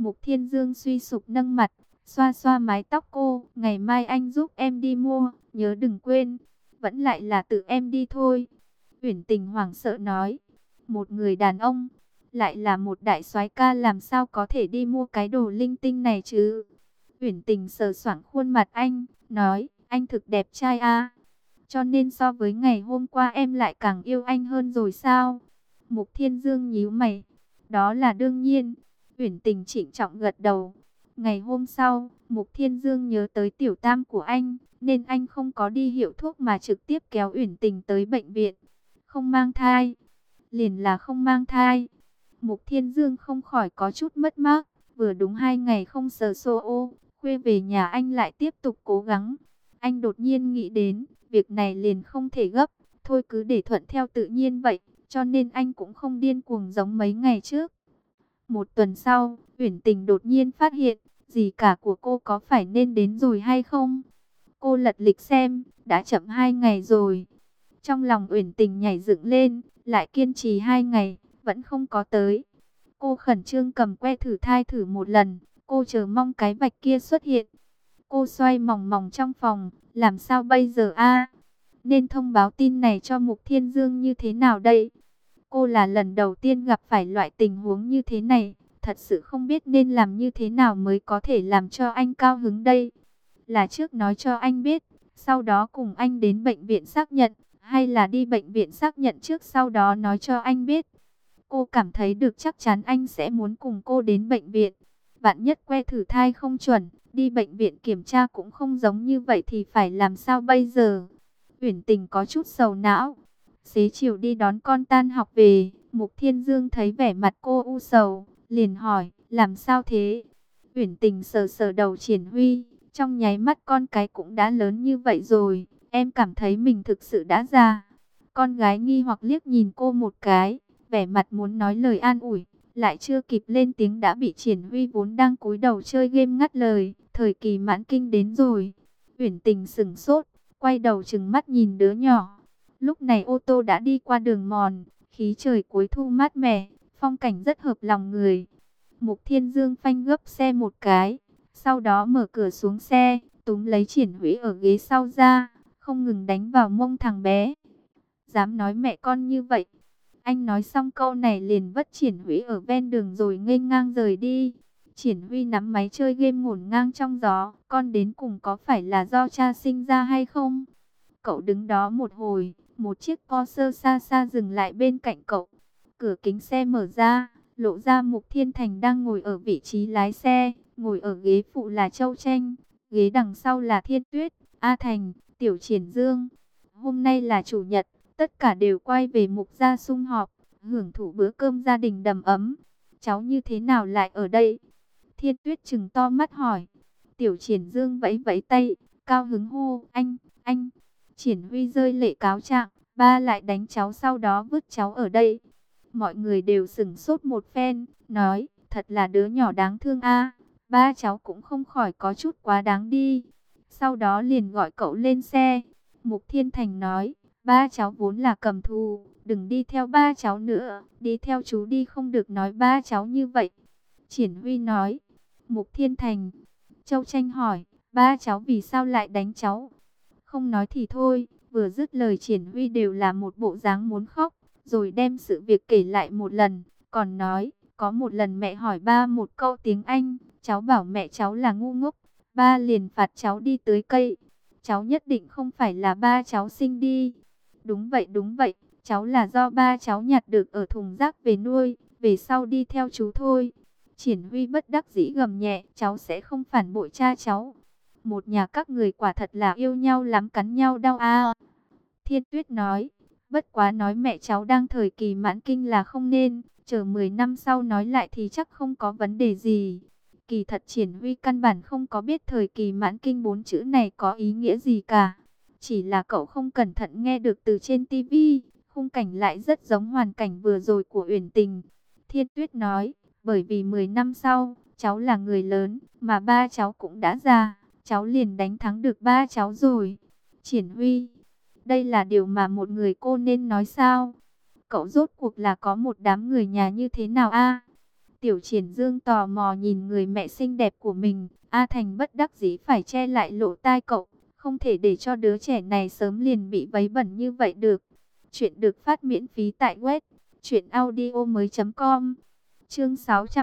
Mục Thiên Dương suy sụp nâng mặt, xoa xoa mái tóc cô. Ngày mai anh giúp em đi mua, nhớ đừng quên. Vẫn lại là tự em đi thôi. Uyển Tình hoảng sợ nói. Một người đàn ông, lại là một đại soái ca, làm sao có thể đi mua cái đồ linh tinh này chứ? Uyển Tình sờ soạng khuôn mặt anh, nói, anh thực đẹp trai à? Cho nên so với ngày hôm qua em lại càng yêu anh hơn rồi sao? Mục Thiên Dương nhíu mày. Đó là đương nhiên. Uyển Tình trịnh trọng gật đầu. Ngày hôm sau, Mục Thiên Dương nhớ tới tiểu tam của anh, nên anh không có đi hiệu thuốc mà trực tiếp kéo Uyển Tình tới bệnh viện. Không mang thai. Liền là không mang thai. Mục Thiên Dương không khỏi có chút mất mát. Vừa đúng 2 ngày không sờ xô ô, khuya về nhà anh lại tiếp tục cố gắng. Anh đột nhiên nghĩ đến, việc này liền không thể gấp, thôi cứ để thuận theo tự nhiên vậy, cho nên anh cũng không điên cuồng giống mấy ngày trước. Một tuần sau, Uyển Tình đột nhiên phát hiện, dì cả của cô có phải nên đến rồi hay không? Cô lật lịch xem, đã chậm 2 ngày rồi. Trong lòng Uyển Tình nhảy dựng lên, lại kiên trì 2 ngày, vẫn không có tới. Cô khẩn trương cầm que thử thai thử một lần, cô chờ mong cái vạch kia xuất hiện. Cô xoay mòng mòng trong phòng, làm sao bây giờ a? Nên thông báo tin này cho Mục Thiên Dương như thế nào đây? Cô là lần đầu tiên gặp phải loại tình huống như thế này, thật sự không biết nên làm như thế nào mới có thể làm cho anh cao hứng đây. Là trước nói cho anh biết, sau đó cùng anh đến bệnh viện xác nhận, hay là đi bệnh viện xác nhận trước sau đó nói cho anh biết. Cô cảm thấy được chắc chắn anh sẽ muốn cùng cô đến bệnh viện. Vạn nhất que thử thai không chuẩn, đi bệnh viện kiểm tra cũng không giống như vậy thì phải làm sao bây giờ? Uyển Tình có chút sầu não. Xế chiều đi đón con tan học về, Mục Thiên Dương thấy vẻ mặt cô u sầu, liền hỏi, làm sao thế? Uyển Tình sờ sờ đầu Triển Huy, trong nháy mắt con cái cũng đã lớn như vậy rồi, em cảm thấy mình thực sự đã già. Con gái nghi hoặc liếc nhìn cô một cái, vẻ mặt muốn nói lời an ủi, lại chưa kịp lên tiếng đã bị Triển Huy vốn đang cúi đầu chơi game ngắt lời, thời kỳ mãn kinh đến rồi. Uyển Tình sững sốt, quay đầu trừng mắt nhìn đứa nhỏ. Lúc này ô tô đã đi qua đường mòn, khí trời cuối thu mát mẻ, phong cảnh rất hợp lòng người. Mục Thiên Dương phanh gấp xe một cái, sau đó mở cửa xuống xe, túm lấy Triển Huy ở ghế sau ra, không ngừng đánh vào mông thằng bé. Dám nói mẹ con như vậy. Anh nói xong câu này liền vất Triển Huy ở ven đường rồi nghênh ngang rời đi. Triển Huy nắm máy chơi game ngổn ngang trong gió, con đến cùng có phải là do cha sinh ra hay không? Cậu đứng đó một hồi, một chiếc Porsche xa xa dừng lại bên cạnh cậu. Cửa kính xe mở ra, lộ ra Mục Thiên Thành đang ngồi ở vị trí lái xe, ngồi ở ghế phụ là Châu Tranh, ghế đằng sau là Thiên Tuyết, A Thành, Tiểu Triển Dương. Hôm nay là chủ nhật, tất cả đều quay về Mục gia sum họp, hưởng thụ bữa cơm gia đình đầm ấm. Cháu như thế nào lại ở đây? Thiên Tuyết trừng to mắt hỏi. Tiểu Triển Dương vẫy vẫy tay, cao hứng hô, anh. Triển Huy rơi lệ cáo trạng, ba lại đánh cháu sau đó vứt cháu ở đây. Mọi người đều sửng sốt một phen, nói, thật là đứa nhỏ đáng thương a. Ba cháu cũng không khỏi có chút quá đáng đi. Sau đó liền gọi cậu lên xe. Mục Thiên Thành nói, ba cháu vốn là cầm thù, đừng đi theo ba cháu nữa, đi theo chú đi, không được nói ba cháu như vậy. Triển Huy nói, Mục Thiên Thành. Châu Tranh hỏi, ba cháu vì sao lại đánh cháu? Không nói thì thôi, vừa dứt lời Triển Huy đều là một bộ dáng muốn khóc, rồi đem sự việc kể lại một lần, còn nói, có một lần mẹ hỏi ba một câu tiếng Anh, cháu bảo mẹ cháu là ngu ngốc, ba liền phạt cháu đi tưới cây. Cháu nhất định không phải là ba cháu sinh đi. Đúng vậy, cháu là do ba cháu nhặt được ở thùng rác về nuôi, về sau đi theo chú thôi. Triển Huy bất đắc dĩ gầm nhẹ, cháu sẽ không phản bội cha cháu. Một nhà các người quả thật là yêu nhau lắm, cắn nhau đau a. Thiên Tuyết nói, bất quá nói mẹ cháu đang thời kỳ mãn kinh là không nên, chờ 10 năm sau nói lại thì chắc không có vấn đề gì. Kỳ thật Triển Huy căn bản không có biết thời kỳ mãn kinh 4 chữ này có ý nghĩa gì cả. Chỉ là cậu không cẩn thận nghe được từ trên tivi, khung cảnh lại rất giống hoàn cảnh vừa rồi của Uyển Tình. Thiên Tuyết nói, bởi vì 10 năm sau, cháu là người lớn, mà ba cháu cũng đã già, cháu liền đánh thắng được ba cháu rồi. Triển Huy, đây là điều mà một người cô nên nói sao? Cậu rốt cuộc là có một đám người nhà như thế nào a? Tiểu Triển Dương tò mò nhìn người mẹ xinh đẹp của mình. A Thành bất đắc dĩ phải che lại lỗ tai cậu. Không thể để cho đứa trẻ này sớm liền bị vấy bẩn như vậy được. Chuyện được phát miễn phí tại web truyệnaudiomoi.com. Chương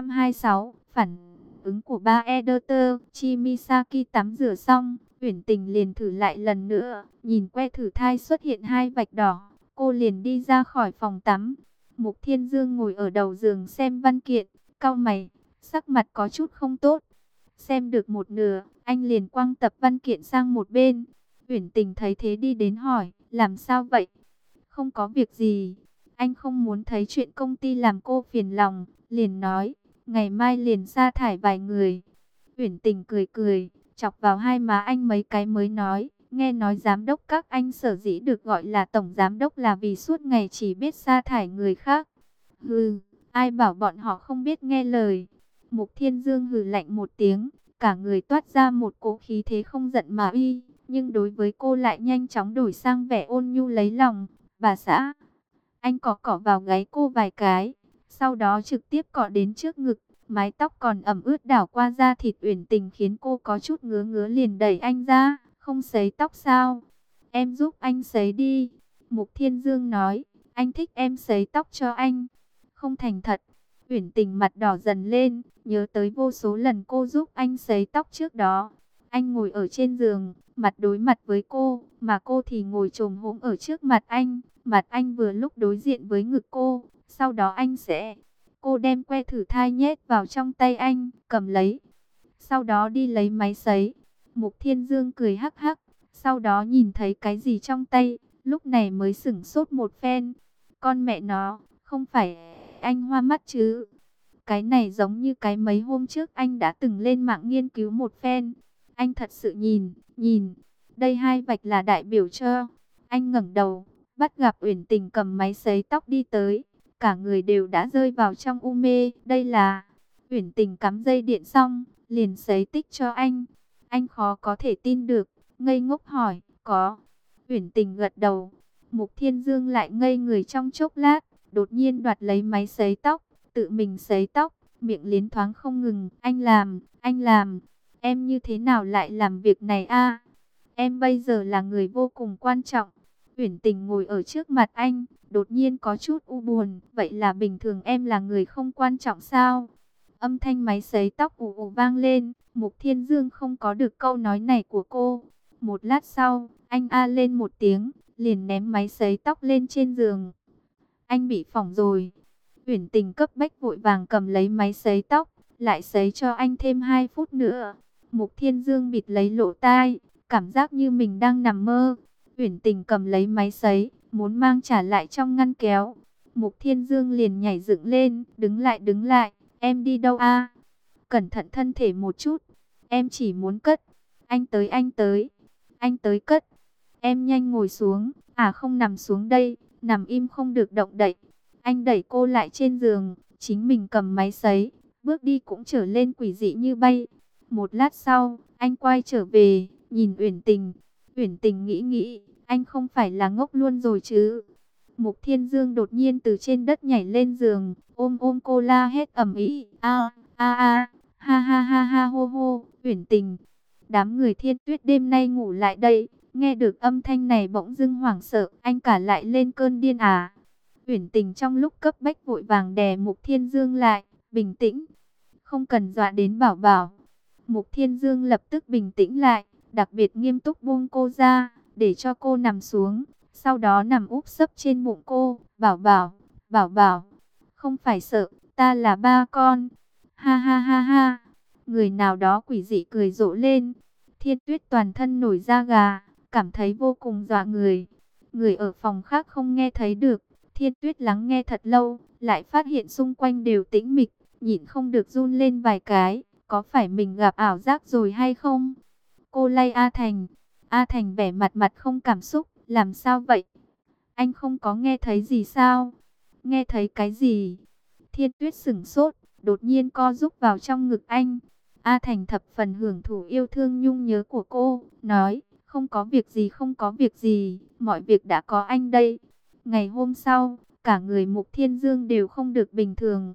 626, phản ứng của ba editor. Chimisaki tắm rửa xong, Uyển Tình liền thử lại lần nữa, nhìn que thử thai xuất hiện 2 vạch đỏ, cô liền đi ra khỏi phòng tắm. Mục Thiên Dương ngồi ở đầu giường xem văn kiện, cau mày, sắc mặt có chút không tốt. Xem được một nửa, anh liền quăng tập văn kiện sang một bên. Uyển Tình thấy thế đi đến hỏi, làm sao vậy? Không có việc gì. Anh không muốn thấy chuyện công ty làm cô phiền lòng, liền nói, ngày mai liền sa thải vài người. Uyển Tình cười cười, chọc vào hai má anh mấy cái mới nói, nghe nói giám đốc các anh sở dĩ được gọi là tổng giám đốc là vì suốt ngày chỉ biết sa thải người khác. Hừ, ai bảo bọn họ không biết nghe lời. Mục Thiên Dương hừ lạnh một tiếng, cả người toát ra một cỗ khí thế không giận mà uy, nhưng đối với cô lại nhanh chóng đổi sang vẻ ôn nhu lấy lòng. Bà xã, anh cọ vào gáy cô vài cái, sau đó trực tiếp cọ đến trước ngực, mái tóc còn ẩm ướt đảo qua da thịt Uyển Tình khiến cô có chút ngứa ngứa, liền đẩy anh ra, không sấy tóc sao? Em giúp anh sấy đi. Mục Thiên Dương nói, anh thích em sấy tóc cho anh. Không thành thật. Uyển Tình mặt đỏ dần lên, nhớ tới vô số lần cô giúp anh sấy tóc trước đó. Anh ngồi ở trên giường, mặt đối mặt với cô, mà cô thì ngồi chồm hổm ở trước mặt anh. Mặt anh vừa lúc đối diện với ngực cô, sau đó anh sẽ... Cô đem que thử thai nhét vào trong tay anh, cầm lấy. Sau đó đi lấy máy sấy. Mục Thiên Dương cười hắc hắc, sau đó nhìn thấy cái gì trong tay, lúc này mới sửng sốt một phen. Con mẹ nó, không phải anh hoa mắt chứ? Cái này giống như cái mấy hôm trước anh đã từng lên mạng nghiên cứu một phen. Anh thật sự nhìn, đây 2 vạch là đại biểu cho. Anh ngẩng đầu, bắt gặp Uyển Tình cầm máy sấy tóc đi tới. Cả người đều đã rơi vào trong u mê. Đây là... Uyển Tình cắm dây điện xong, liền sấy tích cho anh. Anh khó có thể tin được, ngây ngốc hỏi, có. Uyển Tình gật đầu. Mục Thiên Dương lại ngây người trong chốc lát, đột nhiên đoạt lấy máy sấy tóc, tự mình sấy tóc, miệng liến thoáng không ngừng. Anh làm, em như thế nào lại làm việc này a? Em bây giờ là người vô cùng quan trọng. Uyển Tình ngồi ở trước mặt anh, đột nhiên có chút u buồn. Vậy là bình thường em là người không quan trọng sao? Âm thanh máy sấy tóc ù ù vang lên. Mục Thiên Dương không có được câu nói này của cô. Một lát sau, anh a lên một tiếng, liền ném máy sấy tóc lên trên giường. Anh bị phỏng rồi. Uyển Tình cấp bách vội vàng cầm lấy máy sấy tóc, lại sấy cho anh thêm 2 phút nữa. Mục Thiên Dương bịt lấy lỗ tai, cảm giác như mình đang nằm mơ. Uyển Tình cầm lấy máy sấy, muốn mang trả lại trong ngăn kéo. Mục Thiên Dương liền nhảy dựng lên, đứng lại, em đi đâu a? Cẩn thận thân thể một chút, em chỉ muốn cất. Anh tới cất. Em nhanh ngồi xuống, không nằm xuống đây, nằm im không được động đậy. Anh đẩy cô lại trên giường, chính mình cầm máy sấy, bước đi cũng trở lên quỷ dị như bay. Một lát sau, anh quay trở về, nhìn Uyển Tình. Uyển Tình nghĩ, anh không phải là ngốc luôn rồi chứ? Mục Thiên Dương đột nhiên từ trên đất nhảy lên giường, ôm cô la hét ầm ĩ, ha ha ha ha hô hô, Uyển Tình. Đám người Thiên Tuyết đêm nay ngủ lại đây, nghe được âm thanh này bỗng dưng hoảng sợ, anh cả lại lên cơn điên à? Uyển Tình trong lúc cấp bách vội vàng đè Mục Thiên Dương lại, bình tĩnh, không cần dọa đến bảo bảo. Mục Thiên Dương lập tức bình tĩnh lại, đặc biệt nghiêm túc buông cô ra, để cho cô nằm xuống, sau đó nằm úp sấp trên bụng cô. Bảo bảo, không phải sợ, ta là ba con. Ha ha ha ha, người nào đó quỷ dị cười rộ lên. Thiên Tuyết toàn thân nổi da gà, cảm thấy vô cùng dọa người. Người ở phòng khác không nghe thấy được. Thiên Tuyết lắng nghe thật lâu, lại phát hiện xung quanh đều tĩnh mịch, nhịn không được run lên vài cái. Có phải mình gặp ảo giác rồi hay không? Cô lay A Thành. A Thành vẻ mặt không cảm xúc. Làm sao vậy? Anh không có nghe thấy gì sao? Nghe thấy cái gì? Thiên Tuyết sửng sốt, đột nhiên co rúm vào trong ngực anh. A Thành thập phần hưởng thụ yêu thương nhung nhớ của cô, nói, không có việc gì, mọi việc đã có anh đây. Ngày hôm sau, cả người Mục Thiên Dương đều không được bình thường.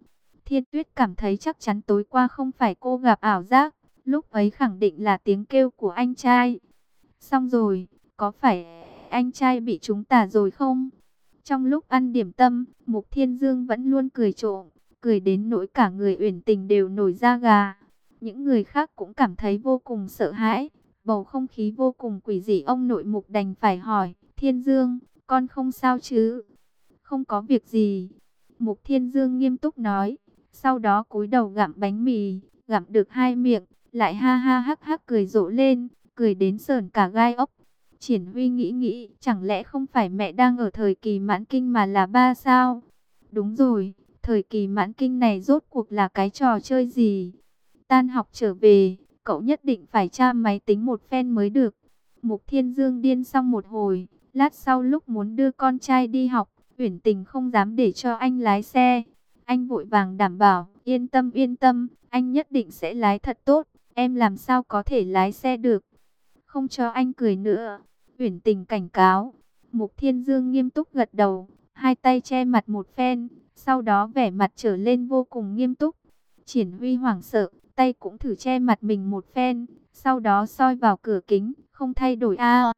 Thiên Tuyết cảm thấy chắc chắn tối qua không phải cô gặp ảo giác, lúc ấy khẳng định là tiếng kêu của anh trai. Xong rồi, có phải anh trai bị trúng tà rồi không? Trong lúc ăn điểm tâm, Mục Thiên Dương vẫn luôn cười trộm, cười đến nỗi cả người Uyển Tình đều nổi da gà. Những người khác cũng cảm thấy vô cùng sợ hãi, bầu không khí vô cùng quỷ dị. Ông nội Mục đành phải hỏi, Thiên Dương, con không sao chứ? Không có việc gì. Mục Thiên Dương nghiêm túc nói, sau đó cúi đầu gặm bánh mì, gặm được 2 miệng, lại ha ha hắc hắc cười rộ lên, cười đến sởn cả gai ốc. Triển Huy nghĩ, chẳng lẽ không phải mẹ đang ở thời kỳ mãn kinh mà là ba sao? Đúng rồi, thời kỳ mãn kinh này rốt cuộc là cái trò chơi gì? Tan học trở về, cậu nhất định phải tra máy tính một phen mới được. Mục Thiên Dương điên xong một hồi, lát sau lúc muốn đưa con trai đi học, Uyển Tình không dám để cho anh lái xe. Anh vội vàng đảm bảo, yên tâm, anh nhất định sẽ lái thật tốt, em làm sao có thể lái xe được. Không cho anh cười nữa, Uyển Tình cảnh cáo. Mục Thiên Dương nghiêm túc gật đầu, hai tay che mặt một phen, sau đó vẻ mặt trở lên vô cùng nghiêm túc. Triển Huy hoảng sợ, tay cũng thử che mặt mình một phen, sau đó soi vào cửa kính, không thay đổi a.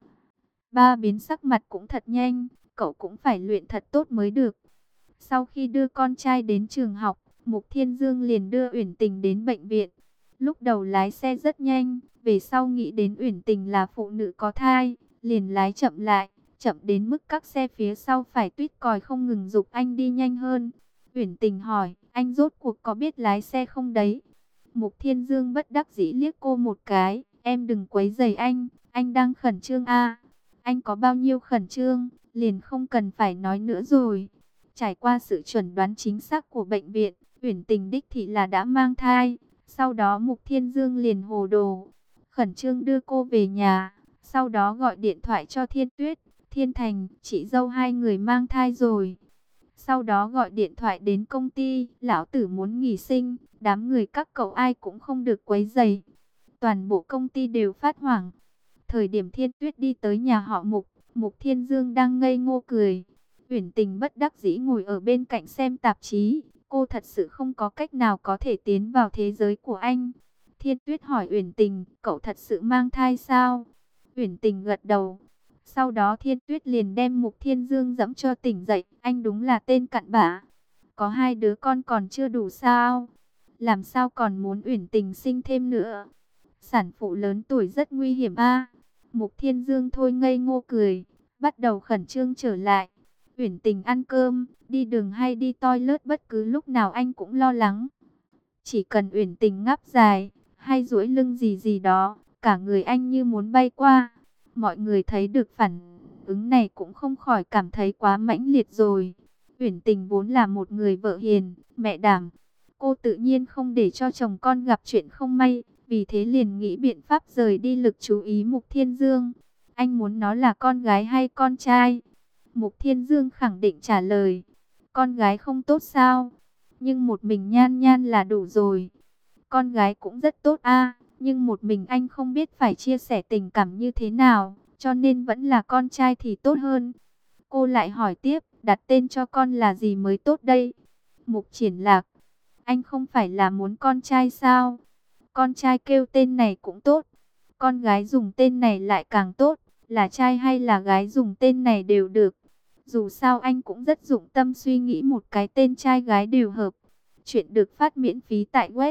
Ba biến sắc mặt cũng thật nhanh, cậu cũng phải luyện thật tốt mới được. Sau khi đưa con trai đến trường học, Mục Thiên Dương liền đưa Uyển Tình đến bệnh viện. Lúc đầu lái xe rất nhanh, về sau nghĩ đến Uyển Tình là phụ nữ có thai, liền lái chậm lại, chậm đến mức các xe phía sau phải tuýt còi không ngừng giục anh đi nhanh hơn. Uyển Tình hỏi, anh rốt cuộc có biết lái xe không đấy? Mục Thiên Dương bất đắc dĩ liếc cô một cái, em đừng quấy rầy anh đang khẩn trương a. Anh có bao nhiêu khẩn trương, liền không cần phải nói nữa rồi. Trải qua sự chuẩn đoán chính xác của bệnh viện, Uyển Tình đích thị là đã mang thai. Sau đó Mục Thiên Dương liền hồ đồ, khẩn trương đưa cô về nhà. Sau đó gọi điện thoại cho Thiên Tuyết, Thiên Thành, chị dâu hai người mang thai rồi. Sau đó gọi điện thoại đến công ty, lão tử muốn nghỉ sinh, đám người các cậu ai cũng không được quấy rầy. Toàn bộ công ty đều phát hoảng. Thời điểm Thiên Tuyết đi tới nhà họ Mục, Mục Thiên Dương đang ngây ngô cười. Uyển Tình bất đắc dĩ ngồi ở bên cạnh xem tạp chí. Cô thật sự không có cách nào có thể tiến vào thế giới của anh. Thiên Tuyết hỏi Uyển Tình, cậu thật sự mang thai sao? Uyển Tình gật đầu. Sau đó Thiên Tuyết liền đem Mục Thiên Dương dẫm cho tỉnh dậy. Anh đúng là tên cặn bã. Có 2 đứa con còn chưa đủ sao? Làm sao còn muốn Uyển Tình sinh thêm nữa? Sản phụ lớn tuổi rất nguy hiểm a. Mục Thiên Dương thôi ngây ngô cười, bắt đầu khẩn trương trở lại. Uyển Tình ăn cơm, đi đường hay đi toilet bất cứ lúc nào anh cũng lo lắng. Chỉ cần Uyển Tình ngáp dài, hay duỗi lưng gì gì đó, cả người anh như muốn bay qua. Mọi người thấy được phản ứng này cũng không khỏi cảm thấy quá mãnh liệt rồi. Uyển Tình vốn là một người vợ hiền, mẹ đảm. Cô tự nhiên không để cho chồng con gặp chuyện không may, vì thế liền nghĩ biện pháp rời đi lực chú ý Mục Thiên Dương. Anh muốn nó là con gái hay con trai? Mục Thiên Dương khẳng định trả lời, con gái không tốt sao? Nhưng một mình Nhan Nhan là đủ rồi. Con gái cũng rất tốt a, nhưng một mình anh không biết phải chia sẻ tình cảm như thế nào, cho nên vẫn là con trai thì tốt hơn. Cô lại hỏi tiếp, đặt tên cho con là gì mới tốt đây? Mục Triển Lạc, anh không phải là muốn con trai sao? Con trai kêu tên này cũng tốt, con gái dùng tên này lại càng tốt, là trai hay là gái dùng tên này đều được. Dù sao anh cũng rất dụng tâm suy nghĩ một cái tên trai gái đều hợp. Chuyện được phát miễn phí tại web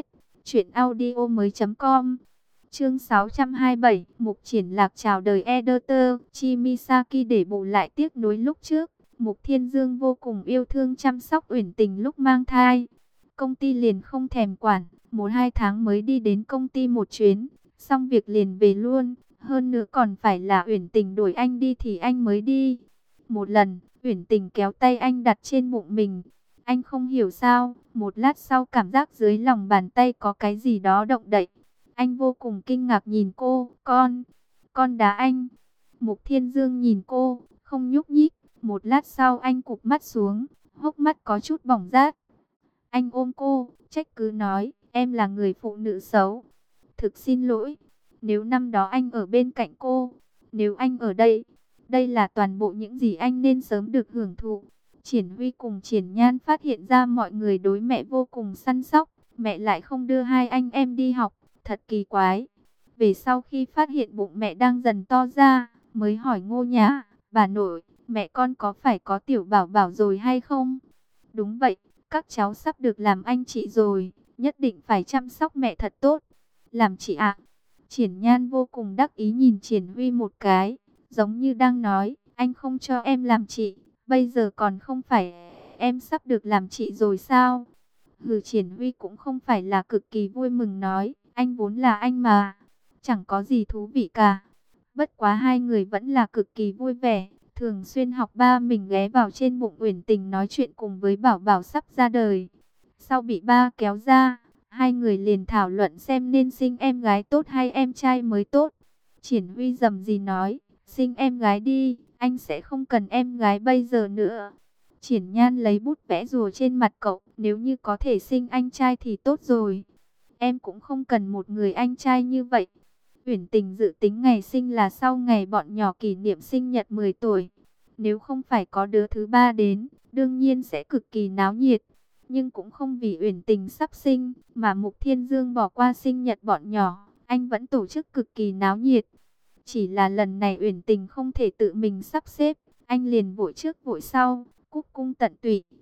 truyệnaudiomoi.com. Chương 627, Mục Triển Lạc chào đời editor Chimisaki. Để bù lại tiếc nuối lúc trước, Mục Thiên Dương vô cùng yêu thương chăm sóc Uyển Tình lúc mang thai. Công ty liền không thèm quản, 1-2 tháng mới đi đến công ty một chuyến, xong việc liền về luôn. Hơn nữa còn phải là Uyển Tình đuổi anh đi thì anh mới đi. Một lần, Uyển Tình kéo tay anh đặt trên bụng mình. Anh không hiểu sao, một lát sau cảm giác dưới lòng bàn tay có cái gì đó động đậy. Anh vô cùng kinh ngạc nhìn cô, con đá anh. Mục Thiên Dương nhìn cô, không nhúc nhích. Một lát sau anh cụp mắt xuống, hốc mắt có chút bỏng rát. Anh ôm cô, trách cứ nói, em là người phụ nữ xấu. Thực xin lỗi, nếu năm đó anh ở bên cạnh cô, nếu anh ở đây, đây là toàn bộ những gì anh nên sớm được hưởng thụ. Triển Huy cùng Triển Nhan phát hiện ra mọi người đối mẹ vô cùng săn sóc, mẹ lại không đưa hai anh em đi học, thật kỳ quái. Về sau khi phát hiện bụng mẹ đang dần to ra, mới hỏi Ngô Nhã, bà nội, mẹ con có phải có tiểu bảo bảo rồi hay không? Đúng vậy, các cháu sắp được làm anh chị rồi, nhất định phải chăm sóc mẹ thật tốt. Làm chị ạ. Triển Nhan vô cùng đắc ý nhìn Triển Huy một cái, giống như đang nói, anh không cho em làm chị, bây giờ còn không phải em sắp được làm chị rồi sao? Hừ, Triển Huy cũng không phải là cực kỳ vui mừng nói, anh vốn là anh mà, chẳng có gì thú vị cả. Bất quá hai người vẫn là cực kỳ vui vẻ, thường xuyên học ba mình ghé vào trên bụng Uyển Tình nói chuyện cùng với Bảo Bảo sắp ra đời. Sau bị ba kéo ra, hai người liền thảo luận xem nên sinh em gái tốt hay em trai mới tốt. Triển Huy rầm rì nói, sinh em gái đi, anh sẽ không cần em gái bây giờ nữa. Triển Nhan lấy bút vẽ rùa trên mặt cậu, nếu như có thể sinh anh trai thì tốt rồi. Em cũng không cần một người anh trai như vậy. Uyển Tình dự tính ngày sinh là sau ngày bọn nhỏ kỷ niệm sinh nhật 10 tuổi. Nếu không phải có đứa thứ ba đến, đương nhiên sẽ cực kỳ náo nhiệt. Nhưng cũng không vì Uyển Tình sắp sinh, mà Mục Thiên Dương bỏ qua sinh nhật bọn nhỏ, anh vẫn tổ chức cực kỳ náo nhiệt. Chỉ là lần này Uyển Tình không thể tự mình sắp xếp, anh liền vội trước vội sau, cúc cung tận tụy.